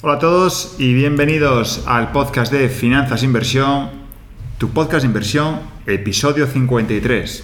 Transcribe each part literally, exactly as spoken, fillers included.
Hola a todos y bienvenidos al podcast de Finanzas e Inversión, tu podcast de inversión, episodio cincuenta y tres.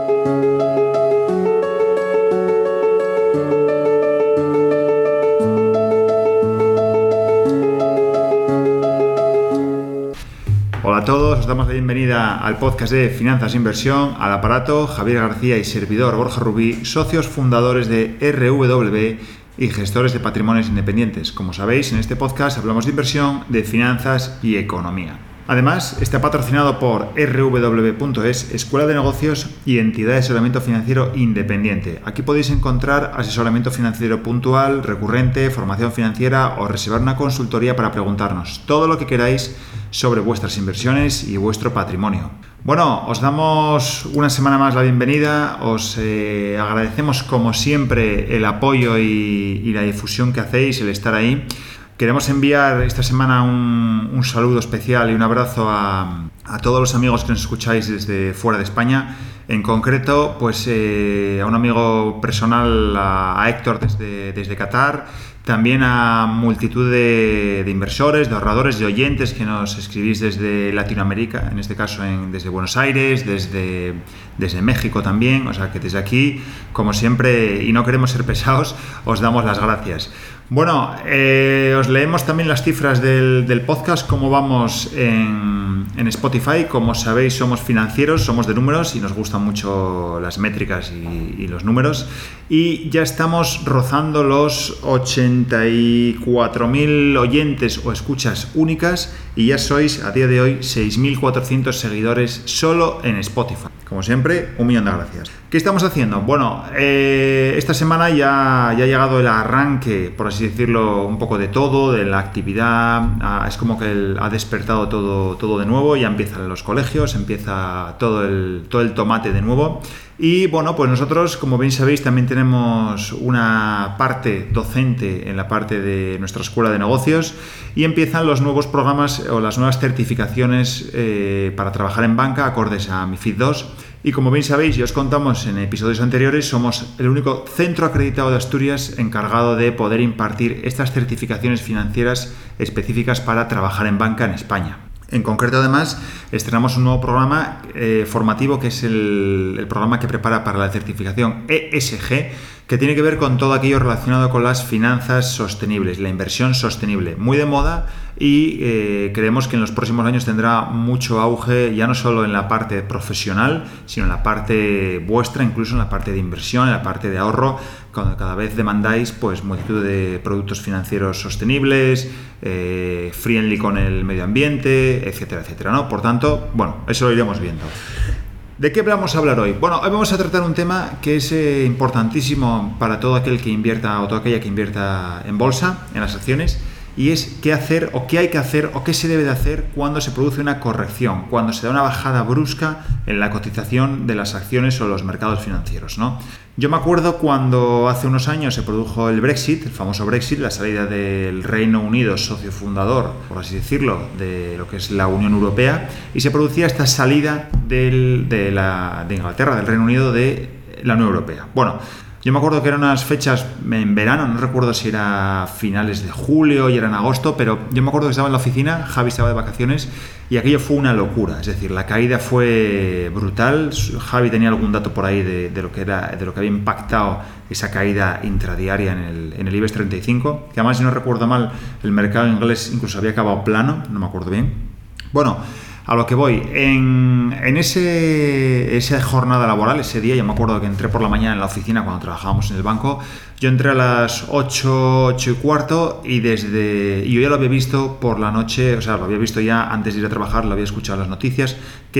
Hola a todos, os damos la bienvenida al podcast de Finanzas e Inversión, al aparato Javier García y servidor Borja Rubí, socios fundadores de R W y gestores de patrimonios independientes. Como sabéis, en este podcast hablamos de inversión, de finanzas y economía. Además, está patrocinado por R W punto es, Escuela de Negocios y Entidad de Asesoramiento Financiero Independiente. Aquí podéis encontrar asesoramiento financiero puntual, recurrente, formación financiera o reservar una consultoría para preguntarnos todo lo que queráis sobre vuestras inversiones y vuestro patrimonio. Bueno, os damos una semana más la bienvenida, os eh, agradecemos como siempre el apoyo y, y la difusión que hacéis, el estar ahí. Queremos enviar esta semana un, un saludo especial y un abrazo a, a todos los amigos que nos escucháis desde fuera de España. En concreto, pues eh, a un amigo personal, a, a Héctor desde, desde Qatar, también a multitud de, de inversores, de ahorradores, de oyentes que nos escribís desde Latinoamérica, en este caso en, desde Buenos Aires, desde, desde México también. O sea que desde aquí, como siempre, y no queremos ser pesados, os damos las gracias. Bueno, eh, os leemos también las cifras del, del podcast, cómo vamos en, en Spotify. Como sabéis, somos financieros, somos de números y nos gustan mucho las métricas y, y los números. Y ya estamos rozando los ochenta y cuatro mil oyentes o escuchas únicas y ya sois a día de hoy seis mil cuatrocientos seguidores solo en Spotify. Como siempre, un millón de gracias. ¿Qué estamos haciendo? Bueno, eh, esta semana ya, ya ha llegado el arranque, por así decirlo, un poco de todo, de la actividad. Ah, es como que el, ha despertado todo, todo de nuevo, ya empiezan los colegios, empieza todo el, todo el tomate de nuevo. Y bueno, pues nosotros, como bien sabéis, también tenemos una parte docente en la parte de nuestra escuela de negocios y empiezan los nuevos programas o las nuevas certificaciones eh, para trabajar en banca acordes a MiFID dos. Y como bien sabéis y os contamos en episodios anteriores, somos el único centro acreditado de Asturias encargado de poder impartir estas certificaciones financieras específicas para trabajar en banca en España. En concreto, además, estrenamos un nuevo programa eh, formativo que es el, el programa que prepara para la certificación E S G, que tiene que ver con todo aquello relacionado con las finanzas sostenibles, la inversión sostenible, muy de moda y eh, creemos que en los próximos años tendrá mucho auge, ya no solo en la parte profesional, sino en la parte vuestra, incluso en la parte de inversión, en la parte de ahorro, cuando cada vez demandáis pues multitud de productos financieros sostenibles, eh, friendly con el medio ambiente, etcétera, etcétera, ¿no? Por tanto, bueno, eso lo iremos viendo. ¿De qué vamos a hablar hoy? Bueno, hoy vamos a tratar un tema que es eh, importantísimo para todo aquel que invierta o toda aquella que invierta en bolsa, en las acciones, y es qué hacer o qué hay que hacer o qué se debe de hacer cuando se produce una corrección, cuando se da una bajada brusca en la cotización de las acciones o los mercados financieros, ¿no? Yo me acuerdo cuando hace unos años se produjo el Brexit, el famoso Brexit, la salida del Reino Unido, socio fundador, por así decirlo, de lo que es la Unión Europea, y se producía esta salida del, de, la, de Inglaterra, del Reino Unido, de la Unión Europea. Bueno, yo me acuerdo que eran unas fechas en verano, no recuerdo si era finales de julio y era en agosto, pero yo me acuerdo que estaba en la oficina, Javi estaba de vacaciones y aquello fue una locura, es decir, la caída fue brutal. Javi tenía algún dato por ahí de, de lo que era, de lo que había impactado esa caída intradiaria en el, en el IBEX treinta y cinco, que además, si no recuerdo mal, el mercado inglés incluso había acabado plano, no me acuerdo bien. Bueno, a lo que voy, en, en ese, esa jornada laboral, ese día, yo me acuerdo que entré por la mañana en la oficina cuando trabajábamos en el banco, yo entré a las ocho, ocho y cuarto y desde y yo ya lo había visto por la noche, o sea, lo había visto ya antes de ir a trabajar, lo había escuchado en las noticias,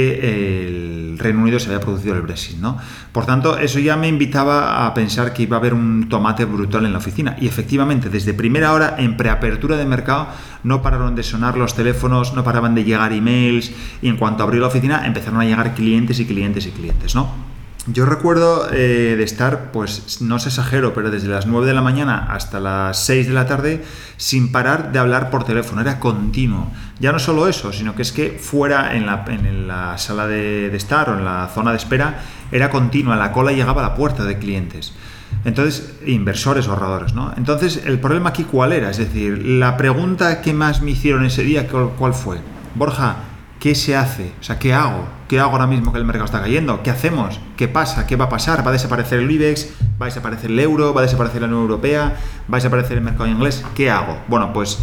que el Reino Unido se había producido el Brexit, ¿no? Por tanto, eso ya me invitaba a pensar que iba a haber un tomate brutal en la oficina y efectivamente, desde primera hora, en preapertura de mercado, no pararon de sonar los teléfonos, no paraban de llegar emails y en cuanto abrió la oficina empezaron a llegar clientes y clientes y clientes, ¿no? Yo recuerdo eh, de estar, pues no os exagero, pero desde las nueve de la mañana hasta las seis de la tarde sin parar de hablar por teléfono, era continuo. Ya no solo eso, sino que es que fuera en la, en la sala de, de estar o en la zona de espera era continua, la cola llegaba a la puerta de clientes. Entonces, inversores o ahorradores, ¿no? Entonces, ¿el problema aquí cuál era? Es decir, la pregunta que más me hicieron ese día, ¿cuál fue? Borja, ¿qué se hace? O sea, ¿qué hago? ¿Qué hago ahora mismo que el mercado está cayendo? ¿Qué hacemos? ¿Qué pasa? ¿Qué va a pasar? ¿Va a desaparecer el IBEX? ¿Va a desaparecer el euro? ¿Va a desaparecer la Unión Europea? ¿Va a desaparecer el mercado inglés? ¿Qué hago? Bueno, pues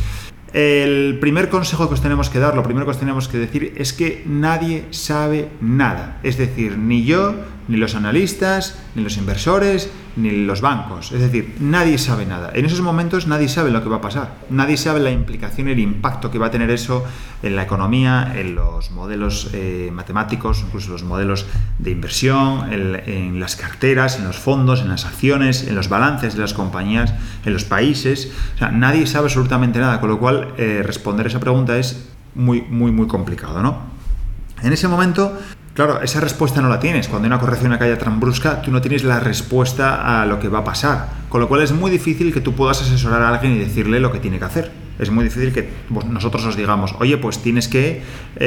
el primer consejo que os tenemos que dar, lo primero que os tenemos que decir es que nadie sabe nada. Es decir, ni yo, ni los analistas, ni los inversores, ni los bancos. Es decir, nadie sabe nada. En esos momentos nadie sabe lo que va a pasar. Nadie sabe la implicación y el impacto que va a tener eso en la economía, en los modelos eh, matemáticos, incluso los modelos de inversión, en, en las carteras, en los fondos, en las acciones, en los balances de las compañías, en los países. O sea, nadie sabe absolutamente nada, con lo cual eh, responder esa pregunta es muy, muy, muy complicado, ¿no? En ese momento, claro, esa respuesta no la tienes. Cuando hay una corrección, una caída tan brusca, tú no tienes la respuesta a lo que va a pasar. Con lo cual es muy difícil que tú puedas asesorar a alguien y decirle lo que tiene que hacer. Es muy difícil que nosotros os digamos, oye, pues tienes que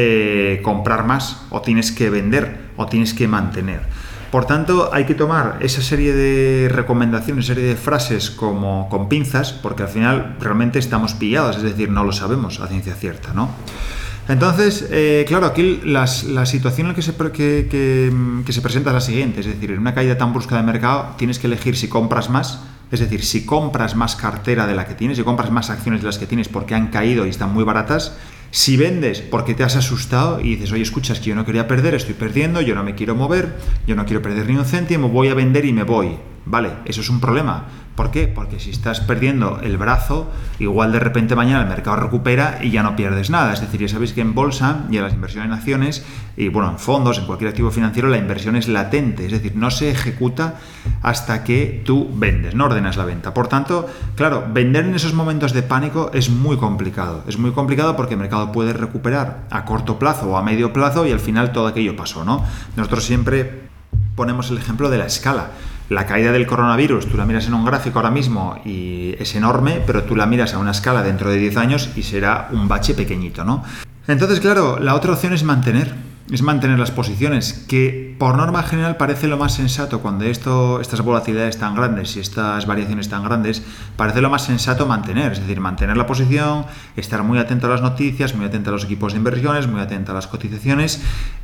eh, comprar más, o tienes que vender, o tienes que mantener. Por tanto, hay que tomar esa serie de recomendaciones, serie de frases como con pinzas, porque al final realmente estamos pillados, es decir, no lo sabemos a ciencia cierta, ¿no? Entonces, eh, claro, aquí las, la situación en la que se, que, que, que se presenta es la siguiente, es decir, en una caída tan brusca de mercado tienes que elegir si compras más, es decir, si compras más cartera de la que tienes, si compras más acciones de las que tienes porque han caído y están muy baratas, si vendes porque te has asustado y dices, oye, escucha, es que yo no quería perder, estoy perdiendo, yo no me quiero mover, yo no quiero perder ni un céntimo, voy a vender y me voy. Vale, eso es un problema. ¿Por qué? Porque si estás perdiendo el brazo, igual de repente mañana el mercado recupera y ya no pierdes nada. Es decir, ya sabéis que en bolsa y en las inversiones en acciones y bueno, en fondos, en cualquier activo financiero, la inversión es latente, es decir, no se ejecuta hasta que tú vendes, no ordenas la venta. Por tanto, claro, vender en esos momentos de pánico es muy complicado. Es muy complicado porque el mercado puede recuperar a corto plazo o a medio plazo y al final todo aquello pasó, ¿no? Nosotros siempre ponemos el ejemplo de la escala. La caída del coronavirus, tú la miras en un gráfico ahora mismo y es enorme, pero tú la miras a una escala dentro de diez años y será un bache pequeñito, ¿no? Entonces, claro, la otra opción es mantener, es mantener las posiciones, que por norma general parece lo más sensato cuando esto, estas volatilidades tan grandes y estas variaciones tan grandes, parece lo más sensato mantener, es decir, mantener la posición, estar muy atento a las noticias, muy atento a los equipos de inversiones, muy atento a las cotizaciones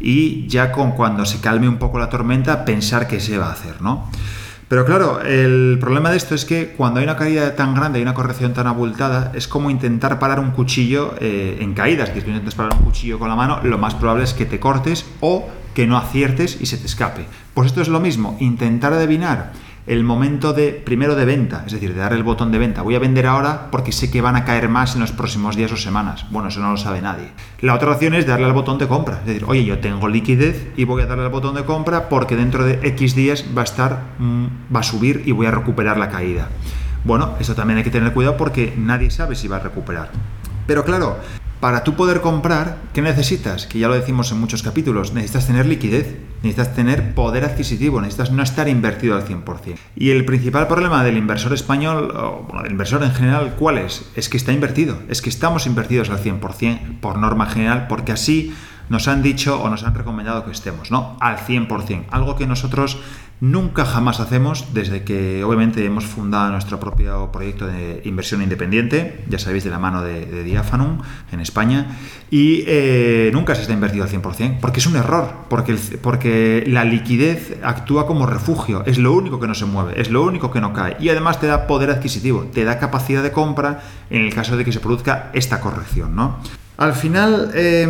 y ya con cuando se calme un poco la tormenta, pensar qué se va a hacer, ¿no? Pero claro, el problema de esto es que cuando hay una caída tan grande y una corrección tan abultada, es como intentar parar un cuchillo eh, en caídas, que si intentas parar un cuchillo con la mano, lo más probable es que te cortes o que no aciertes y se te escape. Pues esto es lo mismo, intentar adivinar el momento de primero de venta, es decir, de dar el botón de venta. Voy a vender ahora porque sé que van a caer más en los próximos días o semanas. Bueno, eso no lo sabe nadie. La otra opción es darle al botón de compra, es decir, oye, yo tengo liquidez y voy a darle al botón de compra porque dentro de X días va a estar, mmm, va a subir y voy a recuperar la caída. Bueno, eso también hay que tener cuidado porque nadie sabe si va a recuperar. Pero claro, para tú poder comprar, ¿qué necesitas? Que ya lo decimos en muchos capítulos, necesitas tener liquidez, necesitas tener poder adquisitivo, necesitas no estar invertido al cien por ciento. Y el principal problema del inversor español, o bueno, del inversor en general, ¿cuál es? Es que está invertido, es que estamos invertidos al cien por ciento por norma general, porque así nos han dicho o nos han recomendado que estemos, ¿no? Al cien por ciento, algo que nosotros nunca jamás hacemos desde que obviamente hemos fundado nuestro propio proyecto de inversión independiente, ya sabéis, de la mano de, de Diafanum en España, y eh, nunca se está invertido al cien por ciento, porque es un error, porque, el, porque la liquidez actúa como refugio, es lo único que no se mueve, es lo único que no cae, y además te da poder adquisitivo, te da capacidad de compra en el caso de que se produzca esta corrección, ¿no? Al final eh,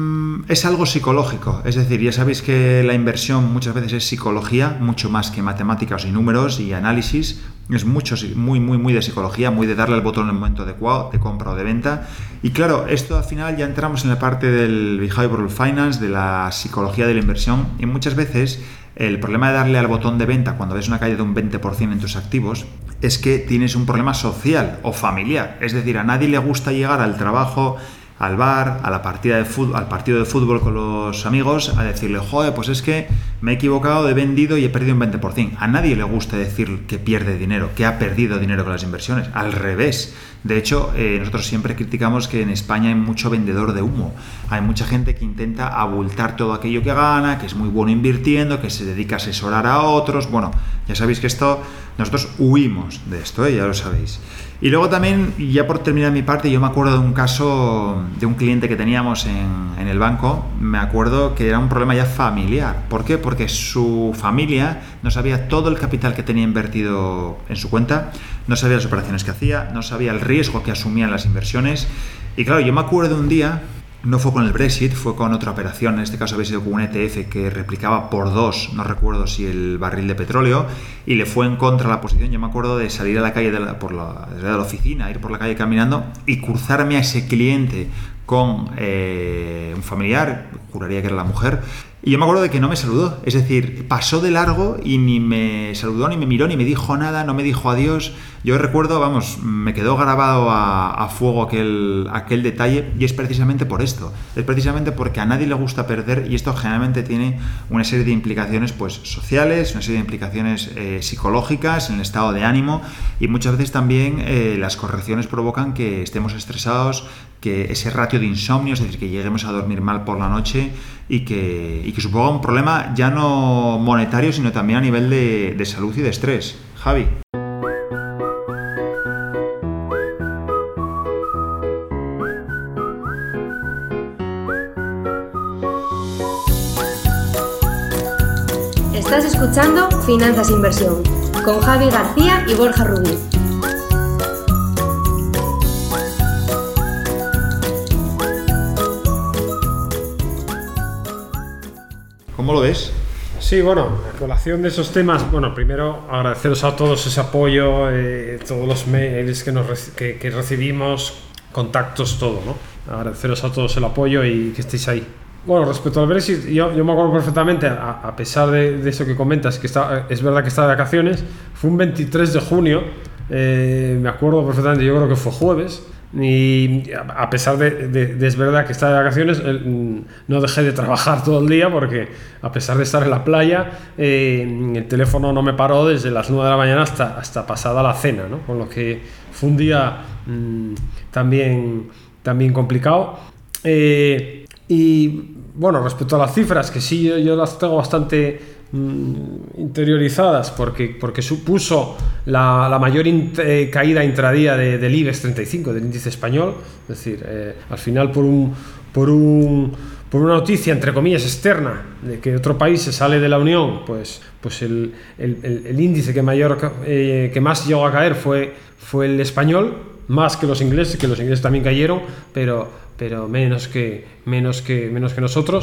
es algo psicológico, es decir, ya sabéis que la inversión muchas veces es psicología, mucho más que matemáticas y números y análisis, es mucho, muy, muy, muy de psicología, muy de darle al botón en el momento adecuado, de compra o de venta. Y claro, esto al final ya entramos en la parte del behavioral finance, de la psicología de la inversión, y muchas veces el problema de darle al botón de venta cuando ves una caída de un veinte por ciento en tus activos es que tienes un problema social o familiar, es decir, a nadie le gusta llegar al trabajo, al bar, a la partida de fútbol, al partido de fútbol con los amigos, a decirle, joder, pues es que me he equivocado, he vendido y he perdido un veinte por ciento. A nadie le gusta decir que pierde dinero, que ha perdido dinero con las inversiones. Al revés. De hecho, eh, nosotros siempre criticamos que en España hay mucho vendedor de humo. Hay mucha gente que intenta abultar todo aquello que gana, que es muy bueno invirtiendo, que se dedica a asesorar a otros. Bueno, ya sabéis que esto nosotros huimos de esto, ¿eh? Ya lo sabéis. Y luego también, ya por terminar mi parte, yo me acuerdo de un caso de un cliente que teníamos en, en el banco. Me acuerdo que era un problema ya familiar. ¿Por qué? Porque su familia no sabía todo el capital que tenía invertido en su cuenta, no sabía las operaciones que hacía, no sabía el riesgo que asumían las inversiones. Y claro, yo me acuerdo de un día, no fue con el Brexit, fue con otra operación, en este caso había sido con un E T F que replicaba por dos, no recuerdo si el barril de petróleo, y le fue en contra la posición. Yo me acuerdo de salir a la calle de la, por la, desde la oficina, ir por la calle caminando y cruzarme a ese cliente con eh, un familiar, juraría que era la mujer, y yo me acuerdo de que no me saludó, es decir, pasó de largo y ni me saludó, ni me miró, ni me dijo nada, no me dijo adiós. Yo recuerdo, vamos, me quedó grabado a, a fuego aquel, aquel detalle, y es precisamente por esto, es precisamente porque a nadie le gusta perder, y esto generalmente tiene una serie de implicaciones pues sociales, una serie de implicaciones eh, psicológicas en el estado de ánimo, y muchas veces también eh, las correcciones provocan que estemos estresados, que ese ratio de insomnio, es decir, que lleguemos a dormir mal por la noche y que, y que suponga un problema ya no monetario, sino también a nivel de, de salud y de estrés. Javi. Estás escuchando Finanzas Inversión con Javi García y Borja Rubí. ¿Cómo lo ves? Sí, bueno, a colación de esos temas, bueno, primero agradeceros a todos ese apoyo, eh, todos los mails que, nos, que, que recibimos, contactos, todo, ¿no? Agradeceros a todos el apoyo y que estéis ahí. Bueno, respecto al Brexit, yo, yo me acuerdo perfectamente, a, a pesar de, de eso que comentas, que está, es verdad que está de vacaciones, fue un veintitrés de junio, eh, me acuerdo perfectamente, yo creo que fue jueves, y a pesar de, de, de es verdad que está de vacaciones, no dejé de trabajar todo el día, porque a pesar de estar en la playa, eh, el teléfono no me paró desde las nueve de la mañana hasta, hasta pasada la cena, ¿no? Con lo que fue un día mmm, también, también complicado. Eh, y bueno, respecto a las cifras, que sí yo, yo las tengo bastante mmm, interiorizadas, porque, porque supuso la, la mayor int, eh, caída intradía de, del IBEX treinta y cinco, del índice español. Es decir, eh, al final por un, por un por una noticia entre comillas externa de que otro país se sale de la Unión, pues, pues el, el, el, el índice que, mayor, eh, que más llegó a caer fue, fue el español, más que los ingleses, que los ingleses también cayeron, pero, pero menos, que, menos, que, menos que nosotros.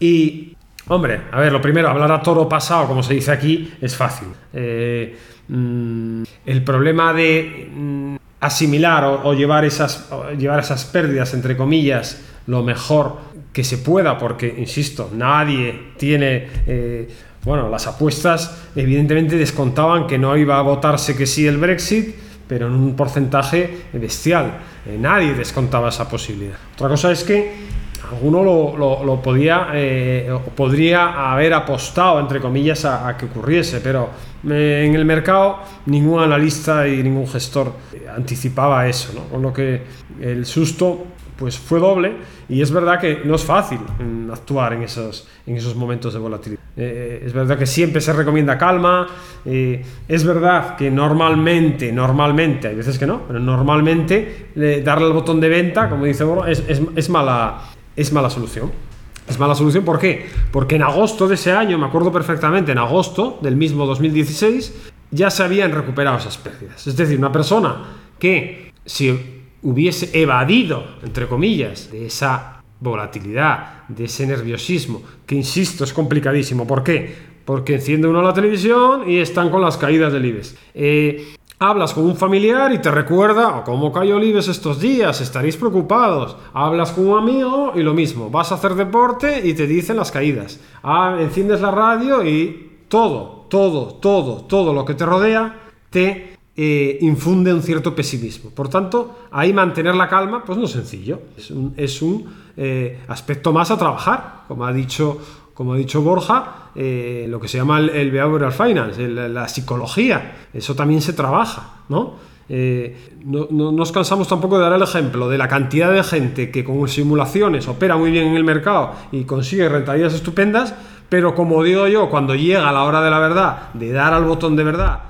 Y, hombre, a ver, lo primero, hablar a toro pasado, como se dice aquí, es fácil. Eh, mmm, el problema de mmm, asimilar o, o, llevar esas, o llevar esas pérdidas, entre comillas, lo mejor que se pueda, porque, insisto, nadie tiene... Eh, bueno, las apuestas evidentemente descontaban que no iba a votarse que sí el Brexit, pero en un porcentaje bestial. Eh, nadie descontaba esa posibilidad. Otra cosa es que alguno lo, lo, lo podía eh, o podría haber apostado, entre comillas, a, a que ocurriese, pero eh, en el mercado ningún analista y ningún gestor anticipaba eso, ¿no? Con lo que el susto pues fue doble, y es verdad que no es fácil mm, actuar en esos, en esos momentos de volatilidad. Eh, es verdad que siempre se recomienda calma, eh, es verdad que normalmente, normalmente, hay veces que no, pero normalmente eh, darle al botón de venta, como dice Boro, es, es, es, mala, es mala solución. Es mala solución, ¿por qué? Porque en agosto de ese año, me acuerdo perfectamente, en agosto del mismo dos mil dieciséis, ya se habían recuperado esas pérdidas. Es decir, una persona que si hubiese evadido, entre comillas, de esa volatilidad, de ese nerviosismo, que insisto, es complicadísimo. ¿Por qué? Porque enciende uno la televisión y están con las caídas del IBEX. Eh, hablas con un familiar y te recuerda, oh, ¿cómo cayó el IBEX estos días? Estaréis preocupados. Hablas con un amigo y lo mismo. Vas a hacer deporte y te dicen las caídas. Ah, enciendes la radio y todo, todo, todo, todo lo que te rodea te Eh, infunde un cierto pesimismo. Por tanto, ahí mantener la calma pues no es sencillo, es un, es un eh, aspecto más a trabajar, como ha dicho, como ha dicho Borja, eh, lo que se llama el, el behavioral finance, el, la psicología, eso también se trabaja, ¿no? Eh, no, no nos cansamos tampoco de dar el ejemplo de la cantidad de gente que con simulaciones opera muy bien en el mercado y consigue rentabilidades estupendas, pero como digo yo, cuando llega la hora de la verdad, de dar al botón de verdad,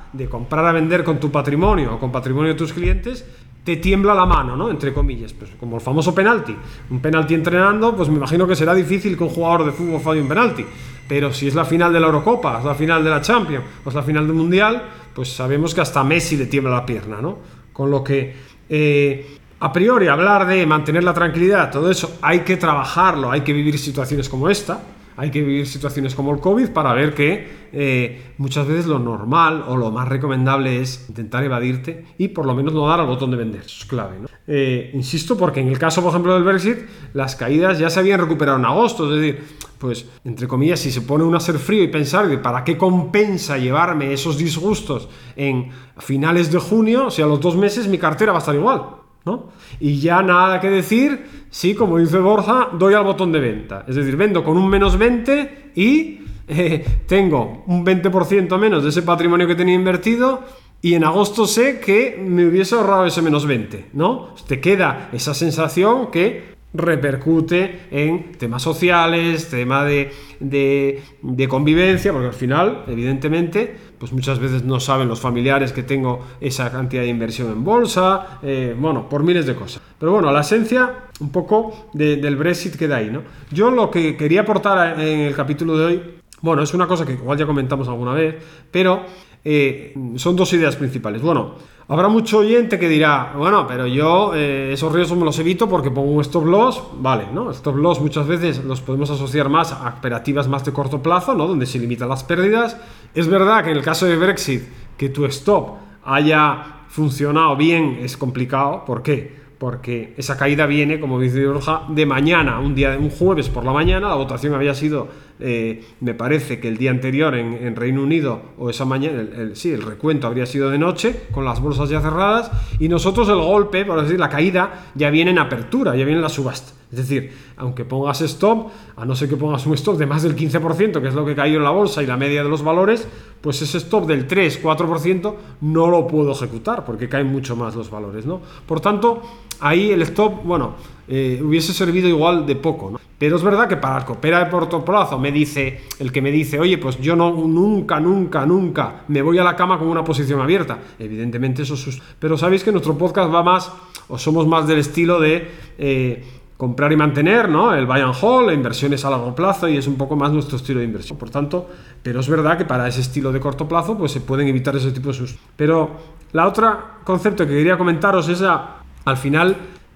de comprar a vender con tu patrimonio o con patrimonio de tus clientes, te tiembla la mano, ¿no? Entre comillas, pues como el famoso penalti. Un penalti entrenando, pues me imagino que será difícil que un jugador de fútbol falle un penalti. Pero si es la final de la Eurocopa, es la final de la Champions, o es la final del Mundial, pues sabemos que hasta Messi le tiembla la pierna, ¿no? Con lo que, eh, a priori, hablar de mantener la tranquilidad, todo eso, hay que trabajarlo, hay que vivir situaciones como esta, hay que vivir situaciones como el COVID para ver que eh, muchas veces lo normal o lo más recomendable es intentar evadirte y por lo menos no dar al botón de vender. Eso es clave, ¿no? Eh, insisto, porque en el caso, por ejemplo, del Brexit, las caídas ya se habían recuperado en agosto. Es decir, pues, entre comillas, si se pone uno a ser frío y pensar de para qué compensa llevarme esos disgustos en finales de junio, o sea, a los dos meses mi cartera va a estar igual, ¿no? Y ya nada que decir, sí, como dice Borja, doy al botón de venta. Es decir, vendo con un menos veinte y eh, tengo un veinte por ciento menos de ese patrimonio que tenía invertido y en agosto sé que me hubiese ahorrado ese menos veinte, ¿no? Te queda esa sensación que repercute en temas sociales, tema de, de, de convivencia, porque al final, evidentemente, pues muchas veces no saben los familiares que tengo esa cantidad de inversión en bolsa, eh, bueno, por miles de cosas. Pero bueno, la esencia un poco de, del Brexit queda ahí, ¿no? Yo lo que quería aportar en el capítulo de hoy, bueno, es una cosa que igual ya comentamos alguna vez, pero eh, son dos ideas principales. Bueno, habrá mucho oyente que dirá, bueno, pero yo eh, esos riesgos me los evito porque pongo un stop loss, vale, ¿no? Stop loss muchas veces los podemos asociar más a operativas más de corto plazo, ¿no? Donde se limitan las pérdidas. Es verdad que en el caso de Brexit, que tu stop haya funcionado bien es complicado. ¿Por qué? Porque esa caída viene, como dice Borja, de mañana, un día, un jueves por la mañana. La votación había sido, eh, me parece que el día anterior en, en Reino Unido, o esa mañana, el, el, sí, el recuento habría sido de noche, con las bolsas ya cerradas, y nosotros el golpe, por decir, la caída, ya viene en apertura, ya viene en la subasta. Es decir, aunque pongas stop, a no ser que pongas un stop de más del quince por ciento, que es lo que cayó en la bolsa y la media de los valores, pues ese stop del tres cuatro por ciento no lo puedo ejecutar, porque caen mucho más los valores, ¿no? Por tanto, ahí el stop, bueno, eh, hubiese servido igual de poco, ¿no? Pero es verdad que para el que opera de corto plazo, me dice, el que me dice, oye, pues yo no, nunca, nunca, nunca me voy a la cama con una posición abierta. Evidentemente eso es... Pero sabéis que nuestro podcast va más, o somos más del estilo de... Eh, comprar y mantener, ¿no? El buy and hold, inversiones a largo plazo, y es un poco más nuestro estilo de inversión. Por tanto, pero es verdad que para ese estilo de corto plazo pues se pueden evitar ese tipo de sustos. Pero la otra concepto que quería comentaros es a, al final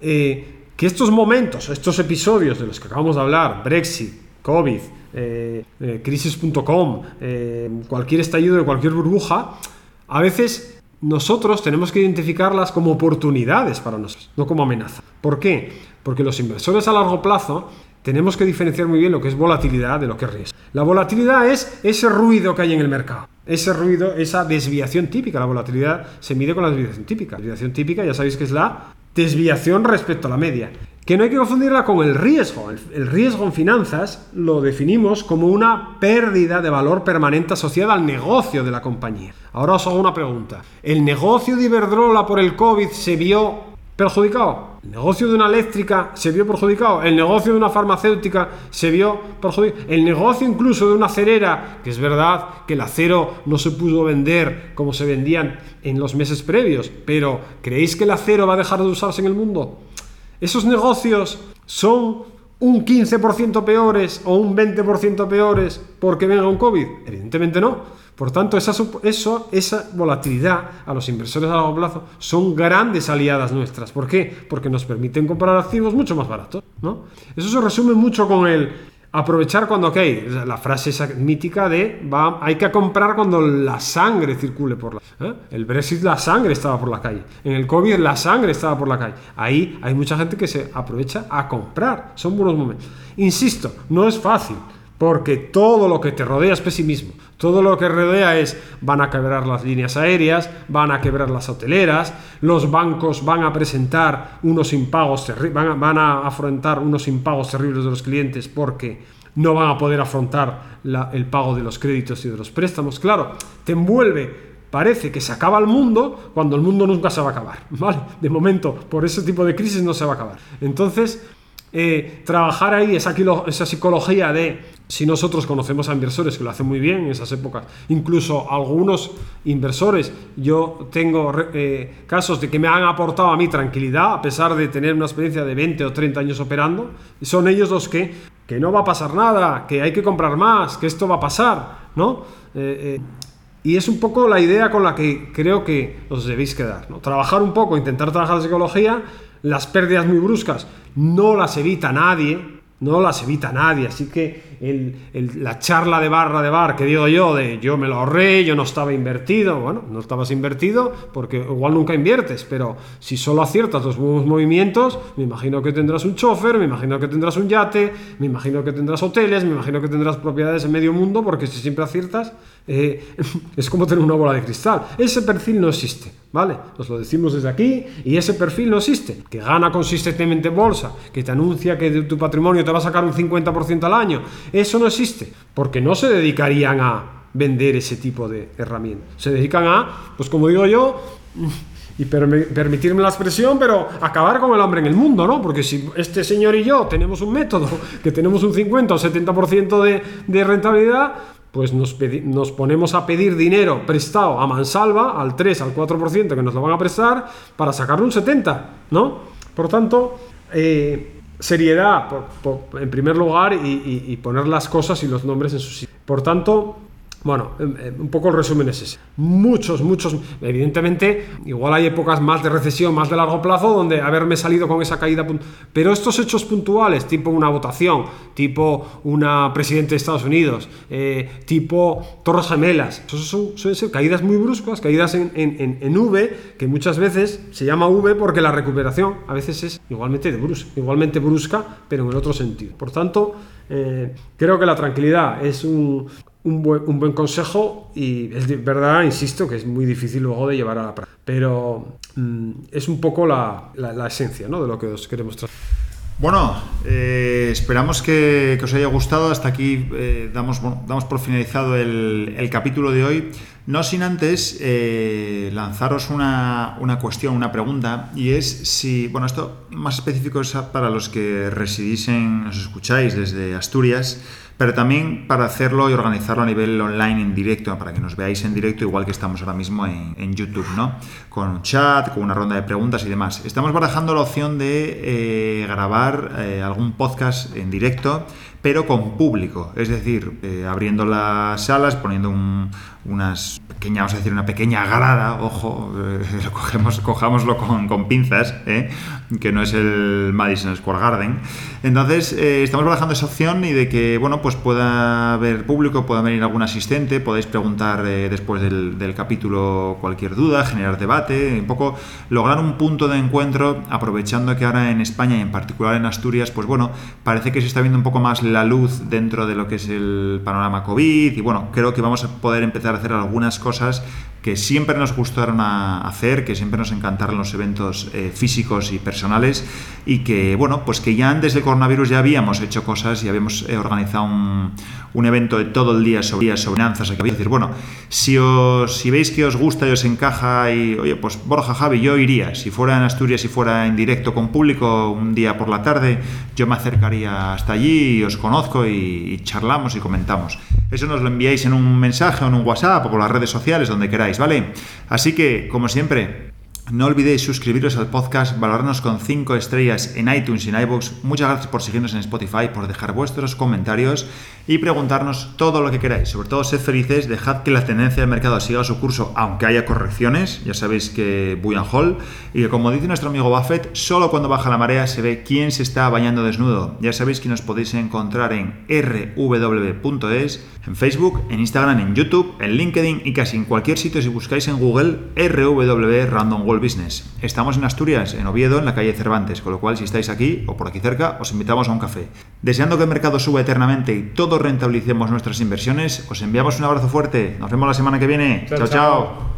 eh, que estos momentos, estos episodios de los que acabamos de hablar, Brexit, COVID, eh, eh, crisis punto com, eh, cualquier estallido de cualquier burbuja, a veces nosotros tenemos que identificarlas como oportunidades para nosotros, no como amenaza. ¿Por qué? Porque los inversores a largo plazo tenemos que diferenciar muy bien lo que es volatilidad de lo que es riesgo. La volatilidad es ese ruido que hay en el mercado, ese ruido, esa desviación típica. La volatilidad se mide con la desviación típica. La desviación típica ya sabéis que es la desviación respecto a la media, que no hay que confundirla con el riesgo. El, el riesgo en finanzas lo definimos como una pérdida de valor permanente asociada al negocio de la compañía. Ahora os hago una pregunta. ¿El negocio de Iberdrola por el COVID se vio perjudicado? ¿El negocio de una eléctrica se vio perjudicado? ¿El negocio de una farmacéutica se vio perjudicado? ¿El negocio incluso de una acerera? Que es verdad que el acero no se pudo vender como se vendían en los meses previos, pero ¿creéis que el acero va a dejar de usarse en el mundo? ¿Esos negocios son un quince por ciento peores o un veinte por ciento peores porque venga un COVID? Evidentemente no. Por tanto, esa, eso, esa volatilidad a los inversores a largo plazo son grandes aliadas nuestras. ¿Por qué? Porque nos permiten comprar activos mucho más baratos, ¿no? Eso se resume mucho con el aprovechar cuando hay, okay, la frase esa mítica de va, hay que comprar cuando la sangre circule por la... ¿eh? El Brexit, la sangre estaba por la calle. En el COVID, la sangre estaba por la calle. Ahí hay mucha gente que se aprovecha a comprar. Son buenos momentos. Insisto, no es fácil, porque todo lo que te rodea es pesimismo. Todo lo que rodea es, van a quebrar las líneas aéreas, van a quebrar las hoteleras, los bancos van a presentar unos impagos, terri- van a, van a afrontar unos impagos terribles de los clientes porque no van a poder afrontar la, el pago de los créditos y de los préstamos. Claro, te envuelve, parece que se acaba el mundo cuando el mundo nunca se va a acabar, ¿vale? De momento, por ese tipo de crisis no se va a acabar. Entonces, eh, trabajar ahí esa, kilo, esa psicología de, si nosotros conocemos a inversores que lo hacen muy bien en esas épocas, incluso algunos inversores, yo tengo eh, casos de que me han aportado a mí tranquilidad, a pesar de tener una experiencia de veinte o treinta años operando, y son ellos los que, que no va a pasar nada, que hay que comprar más, que esto va a pasar, ¿no? Eh, eh, y es un poco la idea con la que creo que os debéis quedar, ¿no? Trabajar un poco, intentar trabajar la psicología, las pérdidas muy bruscas no las evita nadie, no las evita nadie, así que el, el, la charla de barra de bar que digo yo, de yo me lo ahorré, yo no estaba invertido, bueno, no estabas invertido porque igual nunca inviertes, pero si solo aciertas los buenos movimientos, me imagino que tendrás un chofer, me imagino que tendrás un yate, me imagino que tendrás hoteles, me imagino que tendrás propiedades en medio mundo, porque si siempre aciertas, eh, es como tener una bola de cristal. Ese perfil no existe, ¿vale? Os lo decimos desde aquí, y ese perfil no existe. Que gana consistentemente en bolsa, que te anuncia que de tu patrimonio te va a sacar un cincuenta por ciento al año, eso no existe, porque no se dedicarían a vender ese tipo de herramientas. Se dedican a, pues como digo yo, y per- permitirme la expresión, pero acabar con el hambre en el mundo, ¿no? Porque si este señor y yo tenemos un método que tenemos un cincuenta o setenta por ciento de, de rentabilidad, pues nos, pedi- nos ponemos a pedir dinero prestado a mansalva, al tres, al cuatro por ciento que nos lo van a prestar, para sacarle un setenta, ¿no? Por tanto, eh, seriedad por, por, en primer lugar, y, y, y poner las cosas y los nombres en su sitio. Por tanto, bueno, un poco el resumen es ese. Muchos, muchos, evidentemente, igual hay épocas más de recesión, más de largo plazo, donde haberme salido con esa caída, pero estos hechos puntuales, tipo una votación, tipo una presidente de Estados Unidos, eh, tipo Torres Gemelas, esos son, suelen ser caídas muy bruscas, caídas en, en, en V, que muchas veces se llama V porque la recuperación a veces es igualmente, de brusca, igualmente brusca, pero en el otro sentido. Por tanto, eh, creo que la tranquilidad es un... Un buen, un buen consejo, y es de verdad, insisto, que es muy difícil luego de llevar a la práctica, pero mmm, es un poco la, la, la esencia, ¿no?, de lo que os queremos tratar. Bueno, eh, esperamos que, que os haya gustado. Hasta aquí eh, damos, bueno, damos por finalizado el, el capítulo de hoy, no sin antes eh, lanzaros una, una cuestión, una pregunta, y es si, bueno, esto más específico es para los que residís en, os escucháis desde Asturias, pero también para hacerlo y organizarlo a nivel online en directo, para que nos veáis en directo, igual que estamos ahora mismo en, en YouTube, ¿no? Con un chat, con una ronda de preguntas y demás. Estamos barajando la opción de eh, grabar eh, algún podcast en directo, pero con público, es decir, eh, abriendo las salas, poniendo un, unas pequeñas, vamos a decir, una pequeña grada, ojo, eh, lo cogemos, cojámoslo con, con pinzas, ¿eh? Que no es el Madison Square Garden. Entonces, eh, estamos barajando esa opción, y de que, bueno, pues pueda haber público, pueda venir algún asistente, podéis preguntar eh, después del, del capítulo cualquier duda, generar debate, un poco lograr un punto de encuentro, aprovechando que ahora en España y en particular en Asturias, pues bueno, parece que se está viendo un poco más la luz dentro de lo que es el panorama COVID, y bueno, creo que vamos a poder empezar a hacer algunas cosas que siempre nos gustaron a hacer, que siempre nos encantaron los eventos eh, físicos y personales, y que, bueno, pues que ya antes del coronavirus ya habíamos hecho cosas y habíamos eh, organizado un, un evento de todo el día sobre, sobre finanzas. Aquí voy a decir, bueno, si, os, si veis que os gusta y os encaja, y, oye, pues Borja, Javi, yo iría. Si fuera en Asturias, si fuera en directo con público un día por la tarde, yo me acercaría hasta allí y os conozco, y, y charlamos y comentamos. Eso nos lo enviáis en un mensaje o en un WhatsApp o por las redes sociales, donde queráis, ¿vale? Así que, como siempre, no olvidéis suscribiros al podcast, valorarnos con cinco estrellas en iTunes y en iVoox. Muchas gracias por seguirnos en Spotify, por dejar vuestros comentarios y preguntarnos todo lo que queráis. Sobre todo, sed felices, dejad que la tendencia del mercado siga su curso, aunque haya correcciones. Ya sabéis que buy and hold, y que, como dice nuestro amigo Buffett, solo cuando baja la marea se ve quién se está bañando desnudo. Ya sabéis que nos podéis encontrar en r w w punto es, en Facebook, en Instagram, en YouTube, en LinkedIn y casi en cualquier sitio si buscáis en Google R W Random World Business. Estamos en Asturias, en Oviedo, en la calle Cervantes, con lo cual, si estáis aquí o por aquí cerca, os invitamos a un café. Deseando que el mercado suba eternamente y todos rentabilicemos nuestras inversiones, os enviamos un abrazo fuerte. Nos vemos la semana que viene. Chao, chao. chao.